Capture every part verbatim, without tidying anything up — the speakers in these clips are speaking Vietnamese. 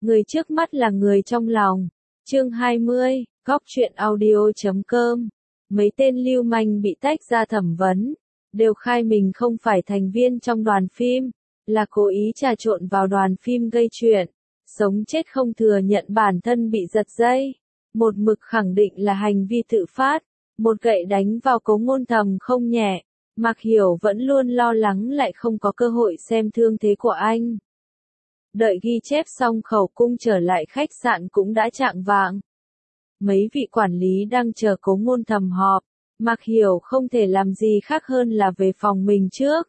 Người trước mắt là người trong lòng. Chương hai mươi, góc truyện audio chấm com. Mấy tên lưu manh bị tách ra thẩm vấn, đều khai mình không phải thành viên trong đoàn phim, là cố ý trà trộn vào đoàn phim gây chuyện, sống chết không thừa nhận bản thân bị giật dây, một mực khẳng định là hành vi tự phát, một gậy đánh vào Cố Ngôn Thầm không nhẹ. Mạc Hiểu vẫn luôn lo lắng lại không có cơ hội xem thương thế của anh. Đợi ghi chép xong khẩu cung trở lại khách sạn cũng đã chạng vạng. Mấy vị quản lý đang chờ Cố Ngôn Thầm họp, Mạc Hiểu không thể làm gì khác hơn là về phòng mình trước.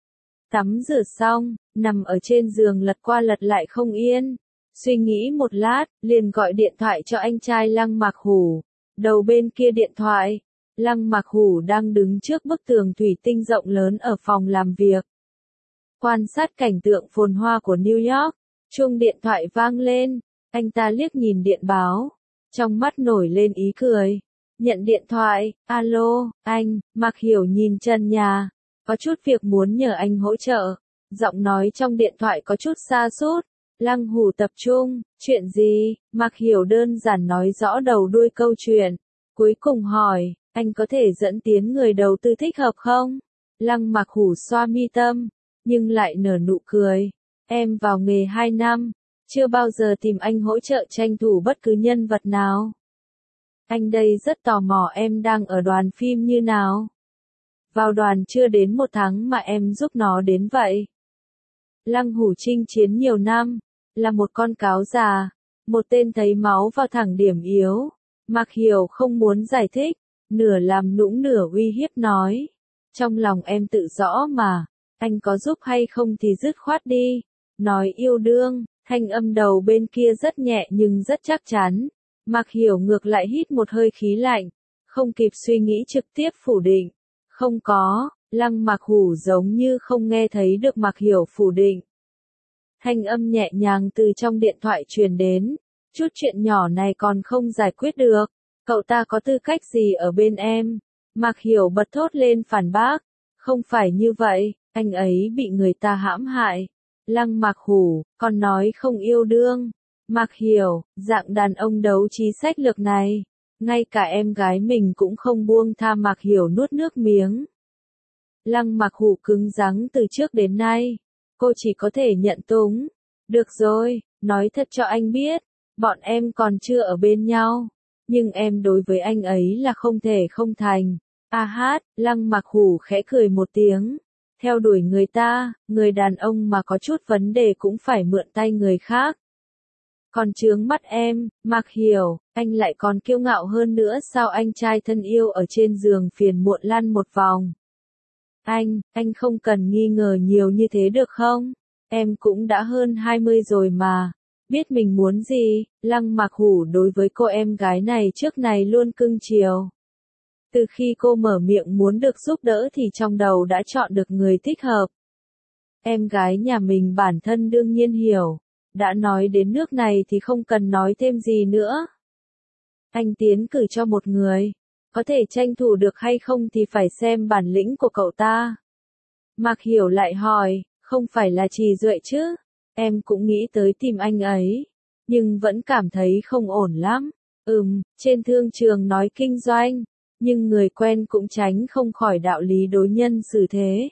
Tắm rửa xong, nằm ở trên giường lật qua lật lại không yên. Suy nghĩ một lát, liền gọi điện thoại cho anh trai Lăng Mạc Hủ. Đầu bên kia điện thoại, Lăng Mạc Hủ đang đứng trước bức tường thủy tinh rộng lớn ở phòng làm việc. Quan sát cảnh tượng phồn hoa của New York, chuông điện thoại vang lên, anh ta liếc nhìn điện báo, trong mắt nổi lên ý cười. Nhận điện thoại, alo, anh, Mạc Hiểu nhìn trần nhà, có chút việc muốn nhờ anh hỗ trợ. Giọng nói trong điện thoại có chút xa sút. Lăng Hủ tập trung, chuyện gì? Mạc Hiểu đơn giản nói rõ đầu đuôi câu chuyện. Cuối cùng hỏi, anh có thể dẫn tiến người đầu tư thích hợp không? Lăng Mạc Hủ xoa mi tâm, nhưng lại nở nụ cười. Em vào nghề hai năm, chưa bao giờ tìm anh hỗ trợ tranh thủ bất cứ nhân vật nào. Anh đây rất tò mò em đang ở đoàn phim như nào. Vào đoàn chưa đến một tháng mà em giúp nó đến vậy. Lăng Hủ chinh chiến nhiều năm, là một con cáo già, một tên thấy máu vào thẳng điểm yếu. Mạc Hiểu không muốn giải thích, nửa làm nũng nửa uy hiếp nói. Trong lòng em tự rõ mà, anh có giúp hay không thì dứt khoát đi. Nói yêu đương, thanh âm đầu bên kia rất nhẹ nhưng rất chắc chắn. Mạc Hiểu ngược lại hít một hơi khí lạnh, không kịp suy nghĩ trực tiếp phủ định. Không có, Lăng Mạc Hủ giống như không nghe thấy được Mạc Hiểu phủ định. Thanh âm nhẹ nhàng từ trong điện thoại truyền đến, chút chuyện nhỏ này còn không giải quyết được, cậu ta có tư cách gì ở bên em? Mạc Hiểu bật thốt lên phản bác, không phải như vậy, anh ấy bị người ta hãm hại. Lăng Mạc Hủ, còn nói không yêu đương. Mạc Hiểu, dạng đàn ông đấu trí sách lược này, ngay cả em gái mình cũng không buông tha. Mạc Hiểu nuốt nước miếng. Lăng Mạc Hủ cứng rắn từ trước đến nay, cô chỉ có thể nhận túng. Được rồi, nói thật cho anh biết, bọn em còn chưa ở bên nhau, nhưng em đối với anh ấy là không thể không thành. A hát, Lăng Mạc Hủ khẽ cười một tiếng. Theo đuổi người ta, người đàn ông mà có chút vấn đề cũng phải mượn tay người khác. Còn chướng mắt em, Mạc Hiểu, anh lại còn kiêu ngạo hơn nữa sao? Anh trai thân yêu ở trên giường phiền muộn lăn một vòng. Anh, anh không cần nghi ngờ nhiều như thế được không? Em cũng đã hơn hai mươi rồi mà. Biết mình muốn gì? Lăng Mạc Hủ đối với cô em gái này trước này luôn cưng chiều. Từ khi cô mở miệng muốn được giúp đỡ thì trong đầu đã chọn được người thích hợp. Em gái nhà mình bản thân đương nhiên hiểu. Đã nói đến nước này thì không cần nói thêm gì nữa. Anh tiến cử cho một người, có thể tranh thủ được hay không thì phải xem bản lĩnh của cậu ta. Mạc Hiểu lại hỏi, không phải là Trì Duệ chứ? Em cũng nghĩ tới tìm anh ấy, nhưng vẫn cảm thấy không ổn lắm. Ừm, trên thương trường nói kinh doanh, nhưng người quen cũng tránh không khỏi đạo lý đối nhân xử thế.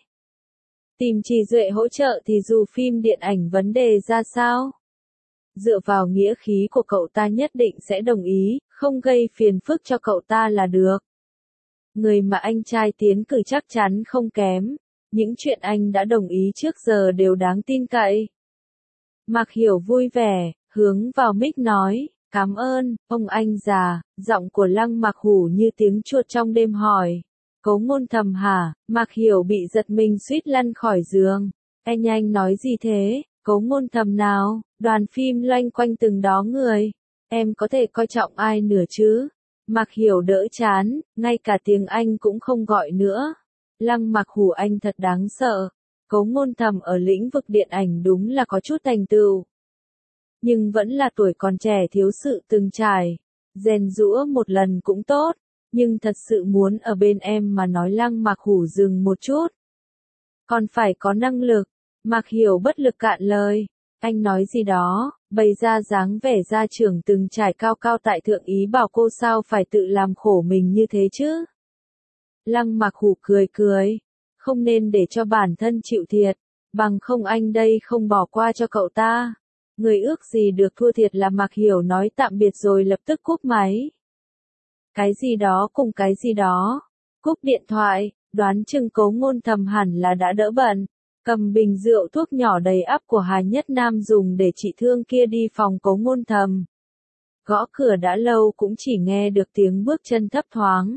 Tìm Trì Duệ hỗ trợ thì dù phim điện ảnh vấn đề ra sao? Dựa vào nghĩa khí của cậu ta nhất định sẽ đồng ý, không gây phiền phức cho cậu ta là được. Người mà anh trai tiến cử chắc chắn không kém, những chuyện anh đã đồng ý trước giờ đều đáng tin cậy. Mạc Hiểu vui vẻ, hướng vào mic nói, cảm ơn, ông anh già. Giọng của Lăng Mạc Hủ như tiếng chuột trong đêm hỏi. Cố Ngôn Thầm hả? Mạc Hiểu bị giật mình suýt lăn khỏi giường. Anh anh nói gì thế? Cố Ngôn Thầm nào? Đoàn phim loanh quanh từng đó người. Em có thể coi trọng ai nữa chứ? Mạc Hiểu đỡ chán, ngay cả tiếng Anh cũng không gọi nữa. Lăng Mạc Hủ anh thật đáng sợ. Cố Ngôn Thầm ở lĩnh vực điện ảnh đúng là có chút thành tựu. Nhưng vẫn là tuổi còn trẻ thiếu sự từng trải. Rèn giũa một lần cũng tốt. Nhưng thật sự muốn ở bên em mà nói. Lăng Mạc Hủ dừng một chút. Còn phải có năng lực. Mạc Hiểu bất lực cạn lời. Anh nói gì đó, bày ra dáng vẻ gia trưởng từng trải cao cao tại thượng, ý bảo cô sao phải tự làm khổ mình như thế chứ. Lăng Mặc Hủ cười cười, không nên để cho bản thân chịu thiệt, bằng không anh đây không bỏ qua cho cậu ta. Người ước gì được thua thiệt là Mạc Hiểu nói tạm biệt rồi lập tức cúp máy. Cái gì đó cùng cái gì đó. Cúp điện thoại, đoán chừng Cố Ngôn Thầm hẳn là đã đỡ bận. Cầm bình rượu thuốc nhỏ đầy ắp của Hà Nhất Nam dùng để trị thương kia đi phòng Cố Ngôn Thầm. Gõ cửa đã lâu cũng chỉ nghe được tiếng bước chân thấp thoáng.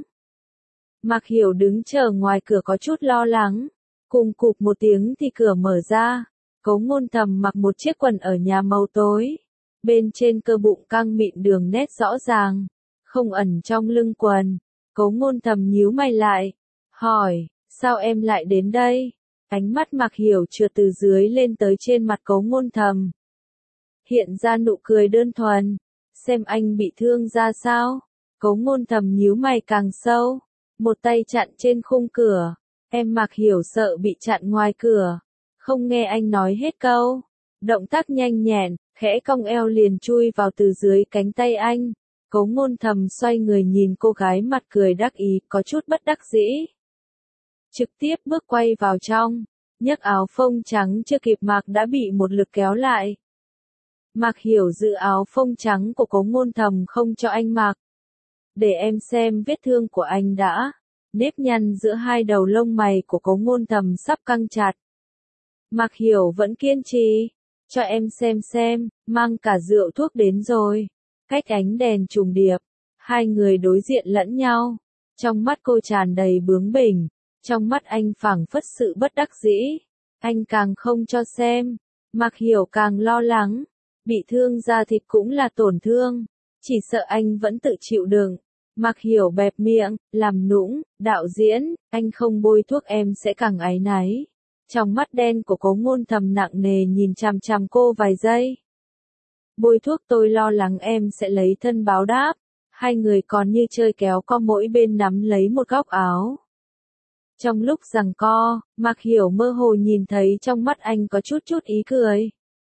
Mạc Hiểu đứng chờ ngoài cửa có chút lo lắng. Cùng cụp một tiếng thì cửa mở ra. Cố Ngôn Thầm mặc một chiếc quần ở nhà màu tối. Bên trên cơ bụng căng mịn đường nét rõ ràng. Không ẩn trong lưng quần. Cố Ngôn Thầm nhíu mày lại. Hỏi, sao em lại đến đây? Ánh mắt Mạc Hiểu trượt từ dưới lên tới trên mặt Cố Ngôn Thầm. Hiện ra nụ cười đơn thuần. Xem anh bị thương ra sao? Cố Ngôn Thầm nhíu mày càng sâu. Một tay chặn trên khung cửa. Em Mạc Hiểu sợ bị chặn ngoài cửa. Không nghe anh nói hết câu. Động tác nhanh nhẹn, khẽ cong eo liền chui vào từ dưới cánh tay anh. Cố Ngôn Thầm xoay người nhìn cô gái mặt cười đắc ý, có chút bất đắc dĩ. Trực tiếp bước quay vào trong, nhấc áo phông trắng chưa kịp mặc đã bị một lực kéo lại. Mạc Hiểu giữ áo phông trắng của Cố Ngôn Thầm không cho anh mặc. Để em xem vết thương của anh đã. Nếp nhăn giữa hai đầu lông mày của Cố Ngôn Thầm sắp căng chặt. Mạc Hiểu vẫn kiên trì. Cho em xem xem, mang cả rượu thuốc đến rồi. Cách ánh đèn trùng điệp, hai người đối diện lẫn nhau. Trong mắt cô tràn đầy bướng bỉnh, trong mắt anh phảng phất sự bất đắc dĩ. Anh càng không cho xem, Mạc Hiểu càng lo lắng. Bị thương da thịt cũng là tổn thương, chỉ sợ anh vẫn tự chịu đựng. Mạc Hiểu bẹp miệng, làm nũng, đạo diễn, anh không bôi thuốc em sẽ càng áy náy. Trong mắt đen của Cố Ngôn Thầm nặng nề nhìn chằm chằm cô vài giây. Bôi thuốc tôi lo lắng em sẽ lấy thân báo đáp. Hai người còn như chơi kéo co mỗi bên nắm lấy một góc áo. Trong lúc giằng co, Mạc Hiểu mơ hồ nhìn thấy trong mắt anh có chút chút ý cười.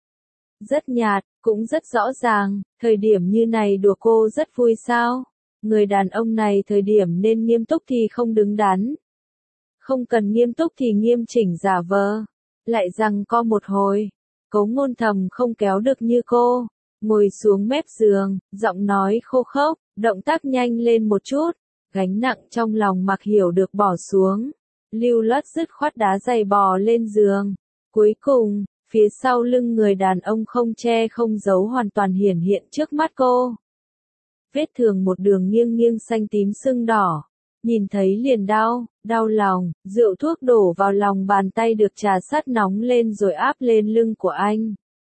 Rất nhạt, cũng rất rõ ràng, thời điểm như này đùa cô rất vui sao. Người đàn ông này thời điểm nên nghiêm túc thì không đứng đắn. Không cần nghiêm túc thì nghiêm chỉnh giả vờ. Lại giằng co một hồi. Cố Ngôn Thầm không kéo được như cô. Ngồi xuống mép giường, giọng nói khô khốc, động tác nhanh lên một chút. Gánh nặng trong lòng Mạc Hiểu được bỏ xuống. Lưu loát dứt khoát đá giày bò lên giường. Cuối cùng, phía sau lưng người đàn ông không che không giấu hoàn toàn hiển hiện trước mắt cô. Vết thương một đường nghiêng nghiêng xanh tím sưng đỏ. Nhìn thấy liền đau, đau lòng, rượu thuốc đổ vào lòng bàn tay được trà sát nóng lên rồi áp lên lưng của anh.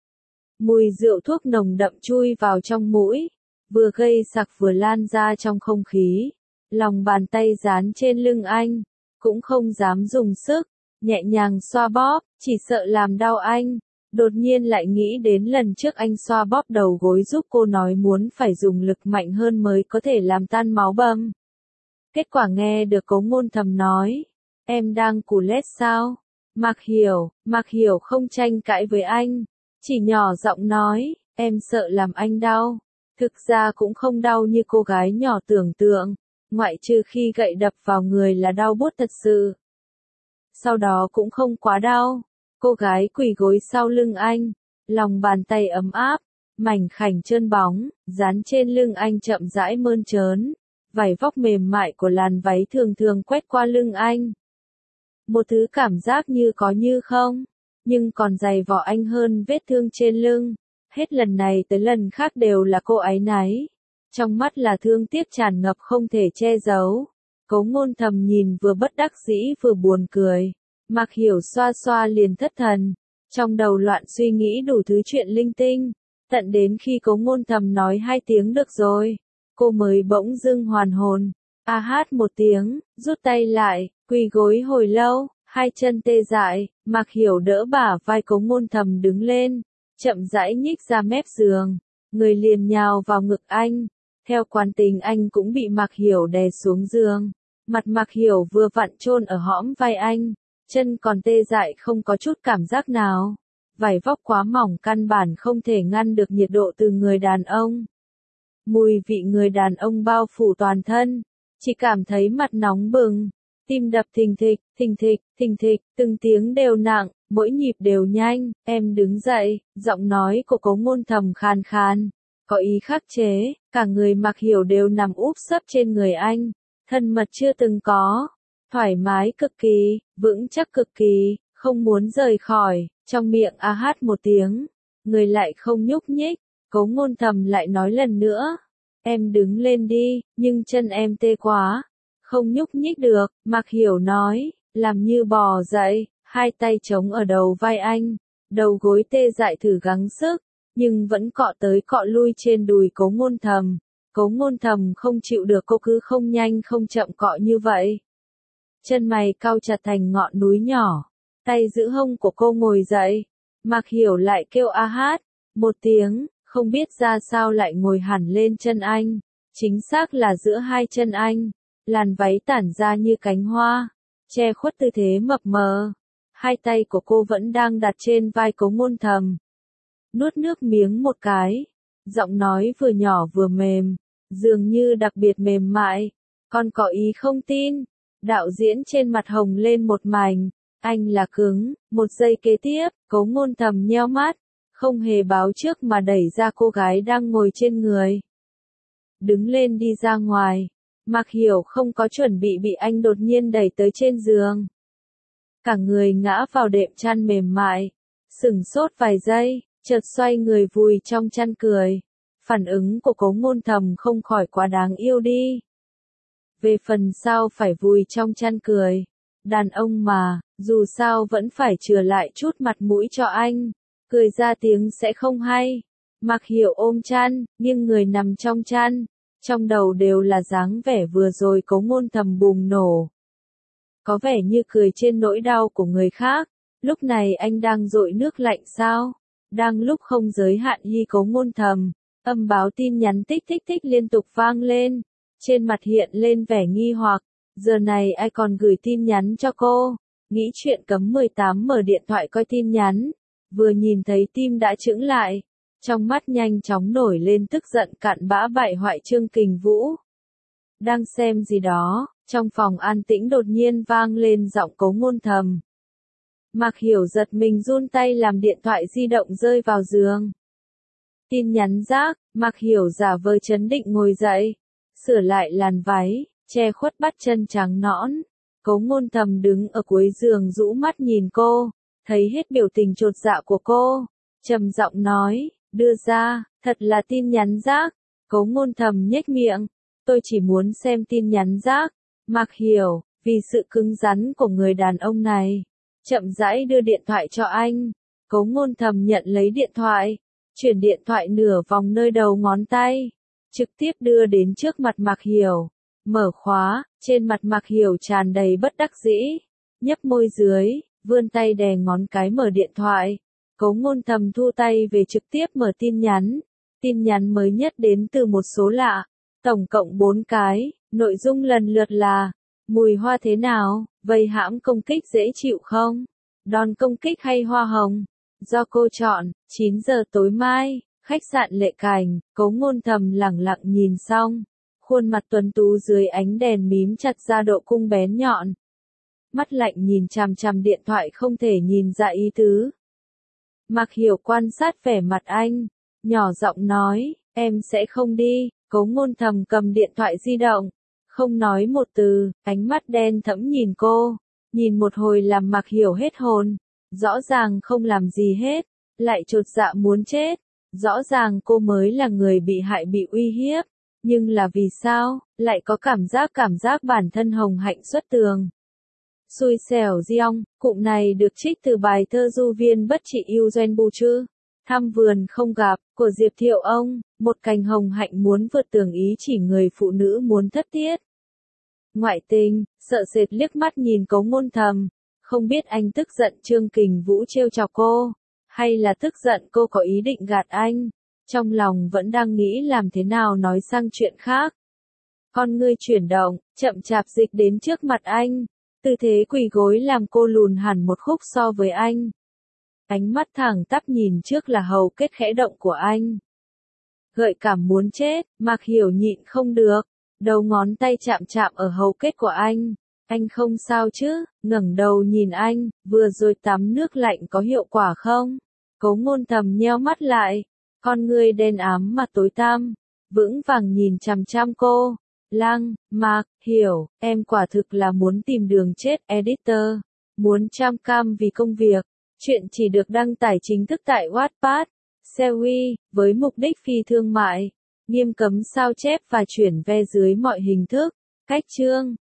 Mùi rượu thuốc nồng đậm chui vào trong mũi, vừa gây sặc vừa lan ra trong không khí. Lòng bàn tay dán trên lưng anh, cũng không dám dùng sức, nhẹ nhàng xoa bóp, chỉ sợ làm đau anh. Đột nhiên lại nghĩ đến lần trước anh xoa bóp đầu gối giúp cô nói muốn phải dùng lực mạnh hơn mới có thể làm tan máu bầm. Kết quả nghe được Cố Ngôn Thầm nói, em đang cù lét sao? Mạc Hiểu, Mạc Hiểu không tranh cãi với anh, chỉ nhỏ giọng nói, em sợ làm anh đau. Thực ra cũng không đau như cô gái nhỏ tưởng tượng, ngoại trừ khi gậy đập vào người là đau buốt thật sự. Sau đó cũng không quá đau. Cô gái quỳ gối sau lưng anh, lòng bàn tay ấm áp, mảnh khảnh trơn bóng, dán trên lưng anh chậm rãi mơn trớn. Vải vóc mềm mại của làn váy thường thường quét qua lưng anh. Một thứ cảm giác như có như không, nhưng còn dày vỏ anh hơn vết thương trên lưng. Hết lần này tới lần khác đều là cô áy náy. Trong mắt là thương tiếc tràn ngập không thể che giấu. Cố Ngôn Thầm nhìn vừa bất đắc dĩ vừa buồn cười. Mạc Hiểu xoa xoa liền thất thần. Trong đầu loạn suy nghĩ đủ thứ chuyện linh tinh. Tận đến khi Cố Ngôn Thầm nói hai tiếng được rồi, cô mới bỗng dưng hoàn hồn. A hát một tiếng, rút tay lại, quỳ gối hồi lâu, hai chân tê dại. Mạc Hiểu đỡ bả vai Cố Ngôn Thầm đứng lên, chậm rãi nhích ra mép giường, người liền nhào vào ngực anh. Theo quán tính anh cũng bị Mạc Hiểu đè xuống giường. Mặt Mạc Hiểu vừa vặn chôn ở hõm vai anh, chân còn tê dại không có chút cảm giác nào. vải vóc quá mỏng căn bản không thể ngăn được nhiệt độ từ người đàn ông. Mùi vị người đàn ông bao phủ toàn thân, chỉ cảm thấy mặt nóng bừng, tim đập thình thịch, thình thịch, thình thịch, từng tiếng đều nặng, mỗi nhịp đều nhanh. Em đứng dậy, giọng nói của Cố Ngôn Thầm khàn khàn, có ý khắc chế, cả người Mạc Hiểu đều nằm úp sấp trên người anh, thân mật chưa từng có, thoải mái cực kỳ, vững chắc cực kỳ, không muốn rời khỏi, trong miệng a hát một tiếng, người lại không nhúc nhích. Cố Ngôn Thầm lại nói lần nữa, em đứng lên đi, nhưng chân em tê quá, không nhúc nhích được. Mạc Hiểu nói, làm như bò dậy, hai tay chống ở đầu vai anh, đầu gối tê dại thử gắng sức, nhưng vẫn cọ tới cọ lui trên đùi Cố Ngôn Thầm. Cố Ngôn Thầm không chịu được cô cứ không nhanh không chậm cọ như vậy. Chân mày cau chặt thành ngọn núi nhỏ, tay giữ hông của cô ngồi dậy. Mạc Hiểu lại kêu a hát, một tiếng, không biết ra sao lại ngồi hẳn lên chân anh, chính xác là giữa hai chân anh, làn váy tản ra như cánh hoa, che khuất tư thế mập mờ. Hai tay của cô vẫn đang đặt trên vai Cố Ngôn Thầm. Nuốt nước miếng một cái, giọng nói vừa nhỏ vừa mềm, dường như đặc biệt mềm mại. Con có ý không tin? Đạo diễn trên mặt hồng lên một mảnh, anh là cứng. Một giây kế tiếp, Cố Ngôn Thầm nheo mắt, không hề báo trước mà đẩy ra cô gái đang ngồi trên người. Đứng lên đi ra ngoài. Mạc Hiểu không có chuẩn bị bị anh đột nhiên đẩy tới trên giường. Cả người ngã vào đệm chăn mềm mại, sửng sốt vài giây, chợt xoay người vùi trong chăn cười. Phản ứng của Cố Ngôn Thầm không khỏi quá đáng yêu đi. Về phần sau phải vùi trong chăn cười, đàn ông mà, dù sao vẫn phải chừa lại chút mặt mũi cho anh, cười ra tiếng sẽ không hay. Mạc Hiểu ôm chăn, nghiêng người nằm trong chăn, trong đầu đều là dáng vẻ vừa rồi Cố Ngôn Thầm bùng nổ. Có vẻ như cười trên nỗi đau của người khác, lúc này anh đang dội nước lạnh sao? Đang lúc không giới hạn hy Cố Ngôn Thầm, âm báo tin nhắn tích tích tích liên tục vang lên, trên mặt hiện lên vẻ nghi hoặc, giờ này ai còn gửi tin nhắn cho cô? Nghĩ chuyện cấm mười tám mở điện thoại coi tin nhắn, vừa nhìn thấy tim đã chững lại, trong mắt nhanh chóng nổi lên tức giận cặn bã bại hoại Trương Kình Vũ. Đang xem gì đó, trong phòng an tĩnh đột nhiên vang lên giọng Cố Ngôn Thầm. Mạc Hiểu giật mình run tay làm điện thoại di động rơi vào giường. Tin nhắn rác. Mạc Hiểu giả vờ trấn định ngồi dậy, sửa lại làn váy, che khuất bắp chân trắng nõn. Cố Ngôn Thầm đứng ở cuối giường rũ mắt nhìn cô, thấy hết biểu tình chột dạ của cô, trầm giọng nói, đưa ra, thật là tin nhắn rác. Cố Ngôn Thầm nhếch miệng, tôi chỉ muốn xem tin nhắn rác. Mạc Hiểu, vì sự cứng rắn của người đàn ông này, chậm rãi đưa điện thoại cho anh. Cố Ngôn Thầm nhận lấy điện thoại, chuyển điện thoại nửa vòng nơi đầu ngón tay, trực tiếp đưa đến trước mặt Mạc Hiểu, mở khóa. Trên mặt Mạc Hiểu tràn đầy bất đắc dĩ, nhấp môi dưới, vươn tay đè ngón cái mở điện thoại. Cố Ngôn Thầm thu tay về trực tiếp mở tin nhắn. Tin nhắn mới nhất đến từ một số lạ, tổng cộng bốn cái, nội dung lần lượt là: mùi hoa thế nào, vây hãm công kích dễ chịu không? Đòn công kích hay hoa hồng? Do cô chọn. chín giờ tối mai, khách sạn Lệ Cảnh. Cố Ngôn Thầm lẳng lặng nhìn xong, khuôn mặt tuấn tú dưới ánh đèn mím chặt ra độ cung bén nhọn. Mắt lạnh nhìn chằm chằm điện thoại không thể nhìn ra ý tứ. Mạc Hiểu quan sát vẻ mặt anh, nhỏ giọng nói, em sẽ không đi. Cố Ngôn Thầm cầm điện thoại di động, không nói một từ, ánh mắt đen thẫm nhìn cô, nhìn một hồi làm Mạc Hiểu hết hồn. Rõ ràng không làm gì hết, lại chột dạ muốn chết. Rõ ràng cô mới là người bị hại bị uy hiếp, nhưng là vì sao, lại có cảm giác cảm giác bản thân hồng hạnh xuất tường. Xui xẻo Giong, cụm này được trích từ bài thơ Du Viên Bất Trị Yêu Doanh Bù Chư. Thăm vườn không gặp, của Diệp Thiệu Ông, một cành hồng hạnh muốn vượt tường ý chỉ người phụ nữ muốn thất tiết. Ngoại tình, sợ sệt liếc mắt nhìn Cố Ngôn Thầm, không biết anh tức giận Trương Kình Vũ trêu chọc cô, hay là tức giận cô có ý định gạt anh, trong lòng vẫn đang nghĩ làm thế nào nói sang chuyện khác. Con ngươi chuyển động, chậm chạp dịch đến trước mặt anh, tư thế quỳ gối làm cô lùn hẳn một khúc so với anh. Ánh mắt thẳng tắp nhìn trước là hầu kết khẽ động của anh. Gợi cảm muốn chết, Mạc Hiểu nhịn không được. Đầu ngón tay chạm chạm ở hầu kết của anh. Anh không sao chứ, ngẩng đầu nhìn anh, vừa rồi tắm nước lạnh có hiệu quả không? Cố Ngôn thầm nheo mắt lại, con ngươi đen ám mà tối tăm, vững vàng nhìn chằm chằm cô. Lăng, Mạc, Hiểu, em quả thực là muốn tìm đường chết, editor. Muốn trăm cam vì công việc. Chuyện chỉ được đăng tải chính thức tại Wattpad, Sewi, với mục đích phi thương mại. Nghiêm cấm sao chép và chuyển ve dưới mọi hình thức. Cách chương